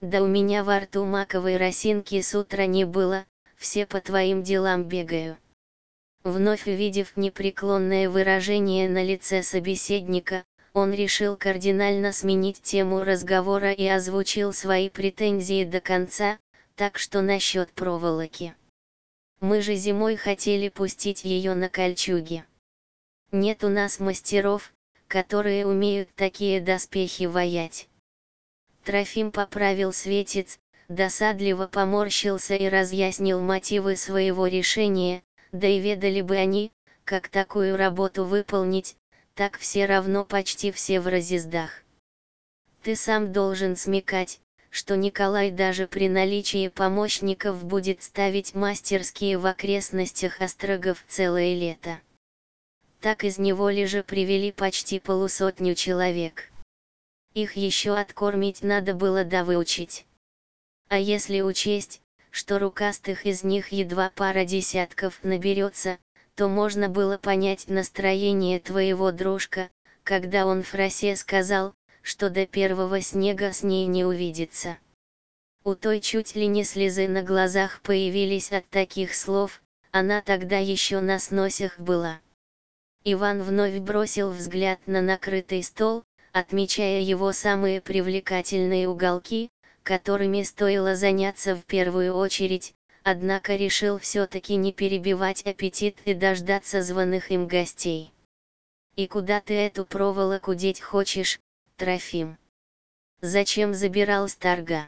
Да у меня во рту маковой росинки с утра не было, все по твоим делам бегаю. Вновь увидев непреклонное выражение на лице собеседника, он решил кардинально сменить тему разговора и озвучил свои претензии до конца, так что насчет проволоки. Мы же зимой хотели пустить ее на кольчуги. Нет у нас мастеров, которые умеют такие доспехи ваять. Трофим поправил светец, досадливо поморщился и разъяснил мотивы своего решения, да и ведали бы они, как такую работу выполнить, так все равно почти все в разъездах. Ты сам должен смекать, что Николай даже при наличии помощников будет ставить мастерские в окрестностях острогов целое лето. Так из неволи же привели почти 50 человек. Их еще откормить надо было да выучить. А если учесть, что рукастых из них едва пара десятков наберется, то можно было понять настроение твоего дружка, когда он Фрасе сказал, что до первого снега с ней не увидится. У той чуть ли не слезы на глазах появились от таких слов, она тогда еще на сносях была. Иван вновь бросил взгляд на накрытый стол, отмечая его самые привлекательные уголки, которыми стоило заняться в первую очередь, однако решил все-таки не перебивать аппетит и дождаться званых им гостей. «И куда ты эту проволоку деть хочешь, Трофим? Зачем забирал с торга?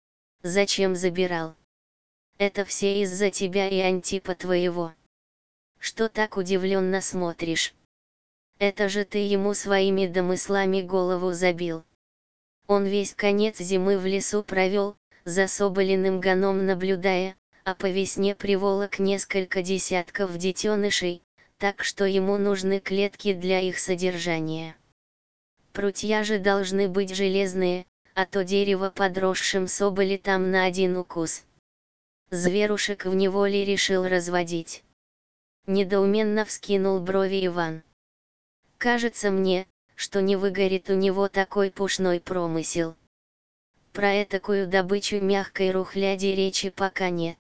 Зачем забирал? Это все из-за тебя и Антипа твоего. Что так удивленно смотришь? Это же ты ему своими домыслами голову забил. Он весь конец зимы в лесу провел, за соболиным гоном наблюдая, а по весне приволок несколько десятков детенышей, так что ему нужны клетки для их содержания. Прутья же должны быть железные, а то дерево подросшим соболи там на один укус. Зверушек в неволе решил разводить. Недоуменно вскинул брови Иван. Кажется мне, что не выгорит у него такой пушной промысел. Про этакую добычу мягкой рухляди речи пока нет.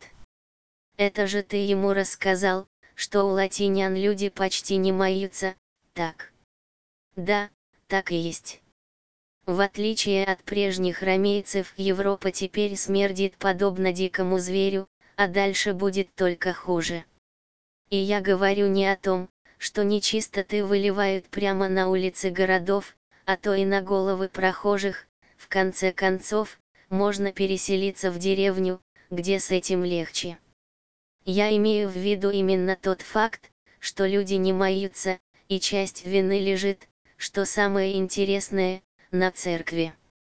Это же ты ему рассказал, что у латинян люди почти не маются, так? Да, так и есть. В отличие от прежних ромейцев, Европа теперь смердит подобно дикому зверю, а дальше будет только хуже. И я говорю не о том, что нечистоты выливают прямо на улицы городов, а то и на головы прохожих. В конце концов, можно переселиться в деревню, где с этим легче. Я имею в виду именно тот факт, что люди не маются, и часть вины лежит, что самое интересное, на церкви.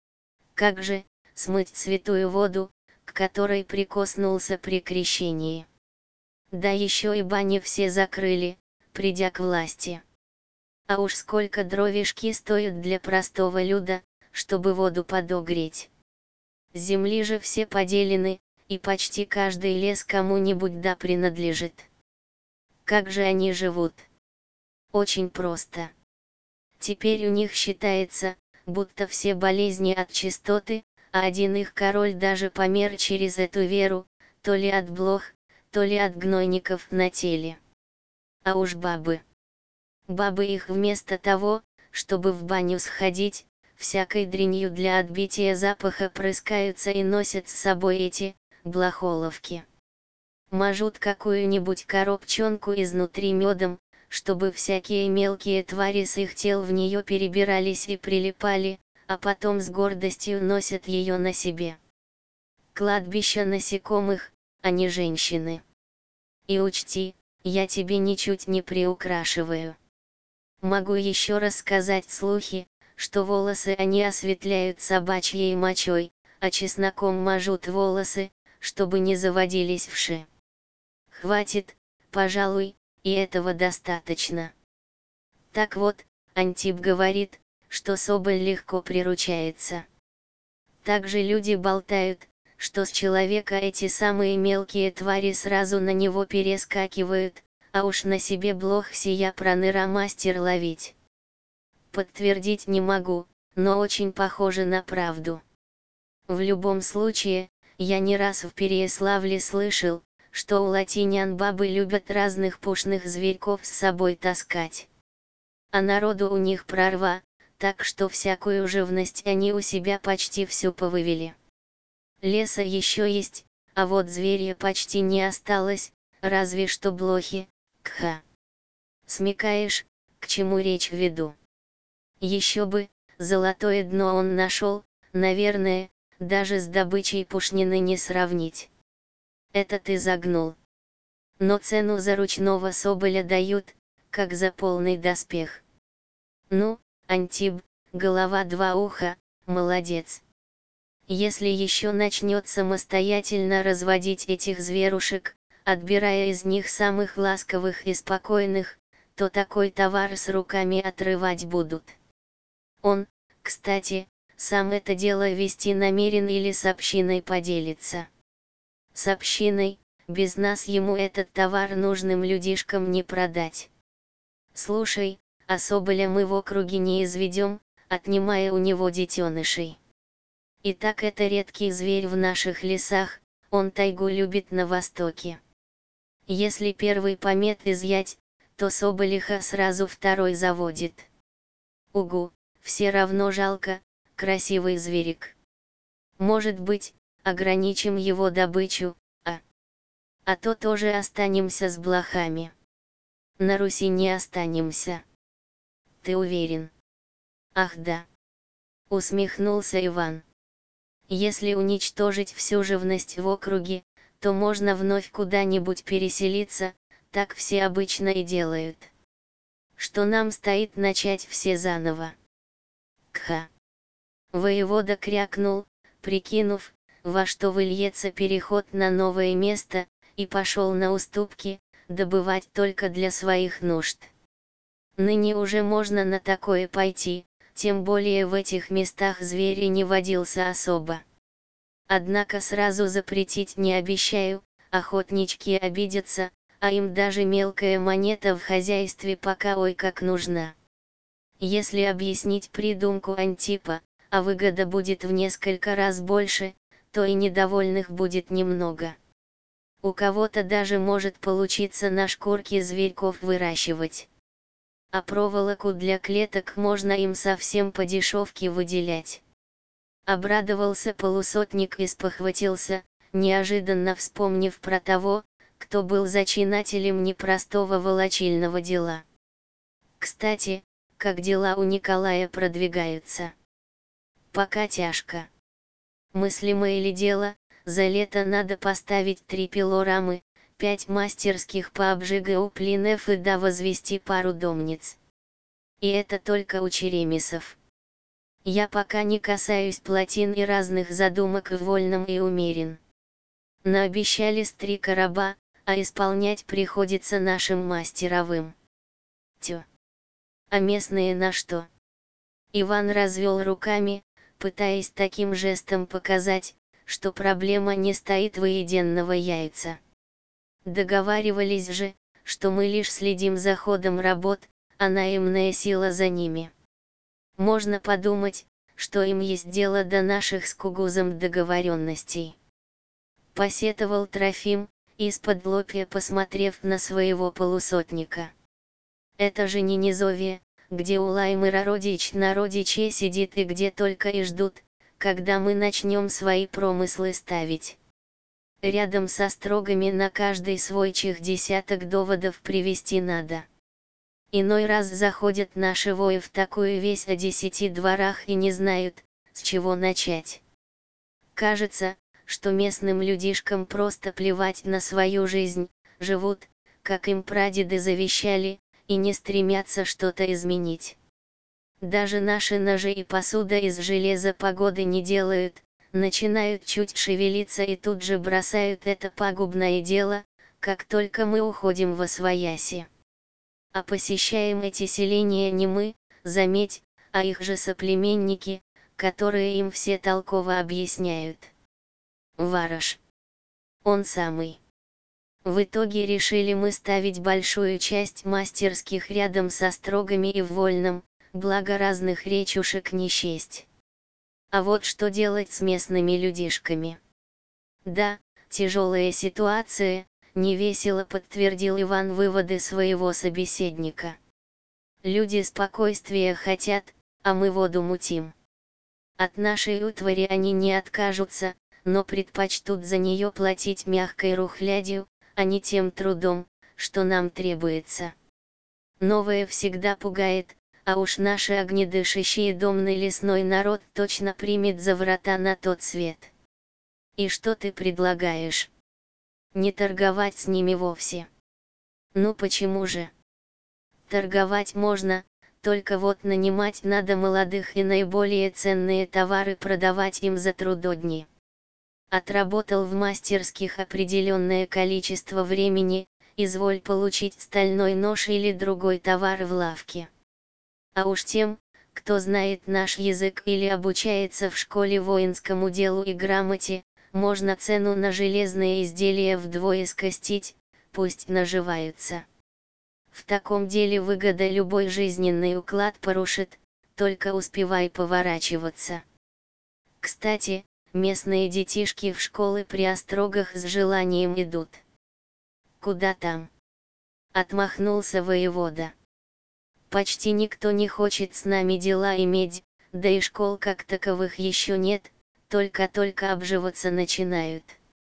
Как же, смыть святую воду, к которой прикоснулся при крещении? Да еще и бани все закрыли, придя к власти. А уж сколько дровишки стоят для простого люда, чтобы воду подогреть. Земли же все поделены, и почти каждый лес кому-нибудь да принадлежит. Как же они живут? Очень просто. Теперь у них считается, будто все болезни от чистоты, а один их король даже помер через эту веру, то ли от блох, то ли от гнойников на теле. А уж бабы. Бабы их вместо того, чтобы в баню сходить, всякой дрянью для отбития запаха прыскаются и носят с собой эти блохоловки. Мажут какую-нибудь коробчонку изнутри медом, чтобы всякие мелкие твари с их тел в нее перебирались и прилипали, а потом с гордостью носят ее на себе. Кладбище насекомых, а не женщины. И учти, я тебе ничуть не приукрашиваю. Могу еще рассказать слухи, что волосы они осветляют собачьей мочой, а чесноком мажут волосы, чтобы не заводились вши. Хватит, пожалуй, и этого достаточно. Так вот, Антип говорит, что соболь легко приручается. Также люди болтают, что с человека эти самые мелкие твари сразу на него перескакивают, а уж на себе блох сия проныра мастер ловить. Подтвердить не могу, но очень похоже на правду. В любом случае, я не раз в Переяславле слышал, что у латинян бабы любят разных пушных зверьков с собой таскать. А народу у них прорва, так что всякую живность они у себя почти всю повывели. Леса еще есть, а вот зверя почти не осталось, разве что блохи, кха. Смекаешь, к чему речь веду? Еще бы, золотое дно он нашел, наверное, даже с добычей пушнины не сравнить. Это ты загнул. Но цену за ручного соболя дают, как за полный доспех. Ну, Антиб, голова два уха, молодец. Если еще начнет самостоятельно разводить этих зверушек, отбирая из них самых ласковых и спокойных, то такой товар с руками отрывать будут. Он, кстати, сам это дело вести намерен или с общиной поделиться. С общиной, без нас ему этот товар нужным людишкам не продать. Слушай, а соболя мы в округе не изведем, отнимая у него детенышей. Итак, это редкий зверь в наших лесах, он тайгу любит на востоке. Если первый помет изъять, то соболиха сразу второй заводит. Угу, все равно жалко, красивый зверик. Может быть, ограничим его добычу, а то тоже останемся с блохами. На Руси не останемся. Ты уверен? Ах да. Усмехнулся Иван. Если уничтожить всю живность в округе, то можно вновь куда-нибудь переселиться, так все обычно и делают. Что нам стоит начать все заново? Кха. Воевода крякнул, прикинув, во что выльется переход на новое место, и пошел на уступки, добывать только для своих нужд. Ныне уже можно на такое пойти, тем более в этих местах зверь и не водился особо. Однако сразу запретить не обещаю, охотнички обидятся, а им даже мелкая монета в хозяйстве пока ой как нужна. Если объяснить придумку Антипа, а выгода будет в несколько раз больше, то и недовольных будет немного. У кого-то даже может получиться на шкурке зверьков выращивать. А проволоку для клеток можно им совсем по дешевке выделять. Обрадовался полусотник и спохватился, неожиданно вспомнив про того, кто был зачинателем непростого волочильного дела. Кстати, как дела у Николая продвигаются? Пока тяжко. Мыслимое ли дело, за лето надо поставить 3 пилорамы, 5 мастерских по обжигу плинов и возвести пару домниц. И это только у черемисов. Я пока не касаюсь плотин и разных задумок в вольном и умерен. Наобещали с 3 короба, а исполнять приходится нашим мастеровым. Тю. А местные на что? Иван развел руками, пытаясь таким жестом показать, что проблема не стоит выеденного яйца. Договаривались же, что мы лишь следим за ходом работ, а наемная сила за ними. Можно подумать, что им есть дело до наших с Кугузом договоренностей. Посетовал Трофим, исподлобья посмотрев на своего полусотника. Это же не низовье, где Улаймыра родич на родиче сидит и где только и ждут, когда мы начнем свои промыслы ставить. Рядом со строгами на каждый свой чих десяток доводов привести надо. Иной раз заходят наши вои в такую весть о 10 дворах и не знают, с чего начать. Кажется, что местным людишкам просто плевать на свою жизнь, живут, как им прадеды завещали, и не стремятся что-то изменить. Даже наши ножи и посуда из железа погоды не делают, начинают чуть шевелиться и тут же бросают это пагубное дело, как только мы уходим восвояси. А посещаем эти селения не мы, заметь, а их же соплеменники, которые им все толково объясняют. Вараш. Он самый. В итоге решили мы ставить большую часть мастерских рядом со строгами и в вольном, благо разных речушек не счесть. А вот что делать с местными людишками? Да, тяжелая ситуация, невесело подтвердил Иван выводы своего собеседника. Люди спокойствия хотят, а мы воду мутим. От нашей утвари они не откажутся, но предпочтут за нее платить мягкой рухлядью, а не тем трудом, что нам требуется. Новое всегда пугает, а уж наши огнедышащий домный лесной народ точно примет за врата на тот свет. И что ты предлагаешь? Не торговать с ними вовсе. Ну почему же? Торговать можно, только вот нанимать надо молодых и наиболее ценные товары продавать им за трудодни. Отработал в мастерских определенное количество времени, изволь получить стальной нож или другой товар в лавке. А уж тем, кто знает наш язык или обучается в школе воинскому делу и грамоте, можно цену на железные изделия вдвое скостить, пусть наживаются. В таком деле выгода любой жизненный уклад порушит, только успевай поворачиваться. Кстати, местные детишки в школы при острогах с желанием идут. Куда там? Отмахнулся воевода. Почти никто не хочет с нами дела иметь, да и школ как таковых еще нет, только-только обживаться начинают.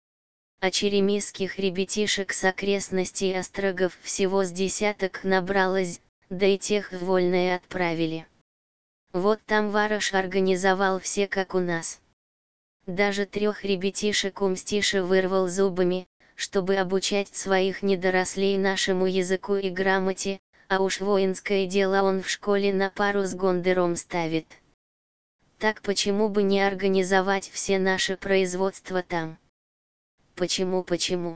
А черемисских ребятишек с окрестностей острогов всего с десяток набралось, да и тех в вольное отправили. Вот там Вараш организовал все как у нас. Даже 3 ребятишек у Мстиши вырвал зубами, чтобы обучать своих недорослей нашему языку и грамоте, а уж воинское дело он в школе на пару с Гондыром ставит. Так почему бы не организовать все наши производства там? Почему?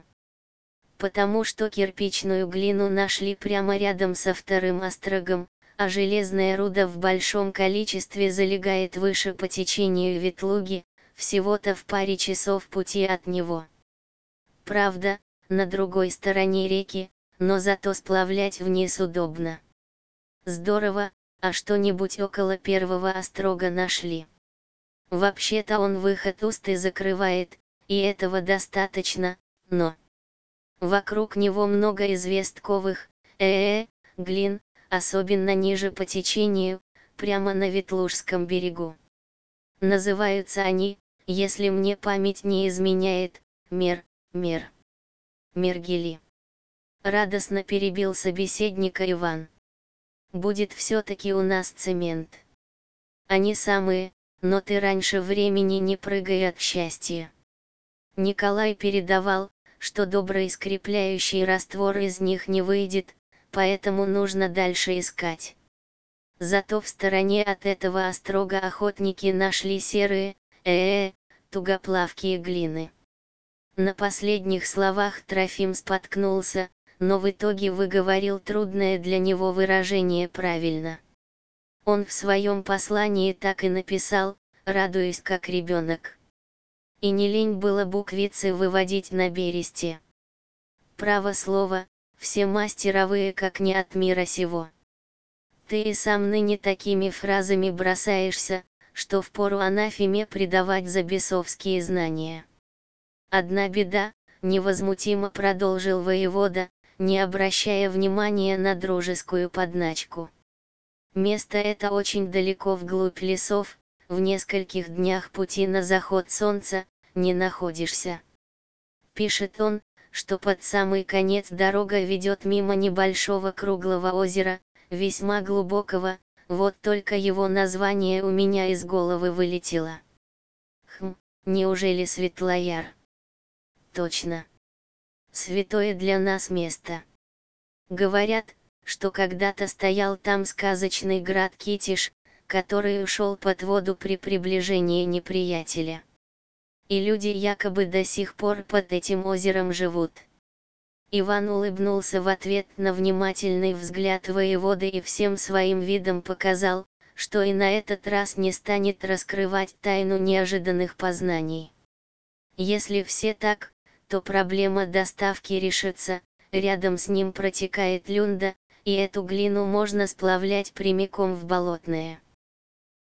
Потому что кирпичную глину нашли прямо рядом со вторым острогом, а железная руда в большом количестве залегает выше по течению Ветлуги, всего-то в паре часов пути от него. Правда, на другой стороне реки, но зато сплавлять вниз удобно. Здорово, а что-нибудь около первого острога нашли? Вообще-то он выход Усты закрывает, и этого достаточно, но вокруг него много известковых, глин, особенно ниже по течению, прямо на Ветлужском берегу. Называются они, если мне память не изменяет, мергели. Радостно перебил собеседника Иван. Будет все-таки у нас цемент. Они самые, но ты раньше времени не прыгай от счастья. Николай передавал, что добрый скрепляющий раствор из них не выйдет, поэтому нужно дальше искать. Зато в стороне от этого острога охотники нашли серые, тугоплавкие глины. На последних словах Трофим споткнулся, но в итоге выговорил трудное для него выражение правильно. Он в своем послании так и написал, радуясь как ребенок. И не лень было буквицы выводить на бересте. Право слово, все мастеровые как не от мира сего. Ты и сам ныне такими фразами бросаешься, что впору анафеме предавать за бесовские знания. Одна беда, невозмутимо продолжил воевода, не обращая внимания на дружескую подначку. Место это очень далеко вглубь лесов, в нескольких днях пути на заход солнца, не находишься. Пишет он, что под самый конец дорога ведет мимо небольшого круглого озера, весьма глубокого, вот только его название у меня из головы вылетело. Неужели Светлояр? Точно. Святое для нас место. Говорят, что когда-то стоял там сказочный град Китиш, который ушел под воду при приближении неприятеля. И люди якобы до сих пор под этим озером живут. Иван улыбнулся в ответ на внимательный взгляд воеводы и всем своим видом показал, что и на этот раз не станет раскрывать тайну неожиданных познаний. Если все так, то проблема доставки решится, рядом с ним протекает Люнда, и эту глину можно сплавлять прямиком в болотное.